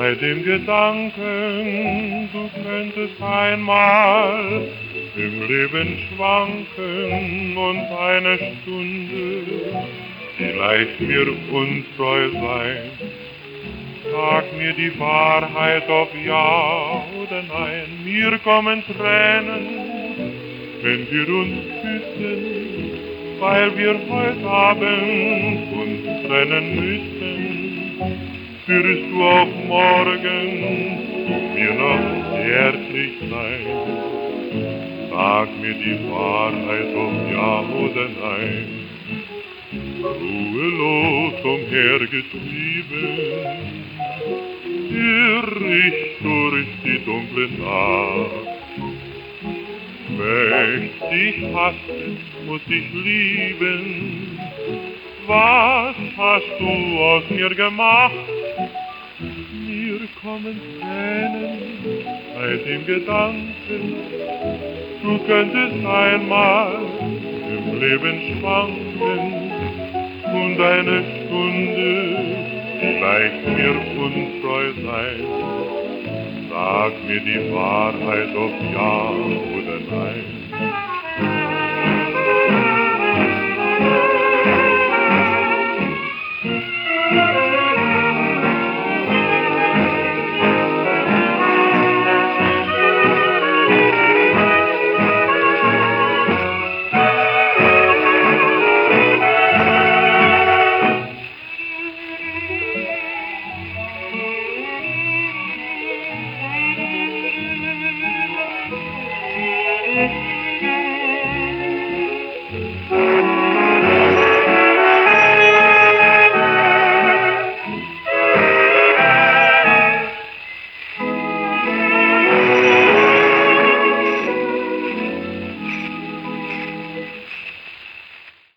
bei dem Gedanken, du könntest einmal im Leben schwanken und eine Stunde vielleicht mir untreu sein. Sag mir die Wahrheit, ob ja oder nein, mir kommen Tränen, wenn wir uns küssen, weil wir heute Abend uns trennen müssen. Würdest du auch morgen mir noch zärtlich sein? Sag mir die Wahrheit, ob ja oder nein. Ruhelos umhergetrieben, irr ich durch die dunkle Nacht. Möcht ich hassen, muss ich lieben. Was hast du aus mir gemacht? Mir kommen Tränen bei dem Gedanken, du könntest einmal im Leben schwanken und eine Stunde vielleicht mir untreu sein. Sag mir die Wahrheit, ob ja oder nein.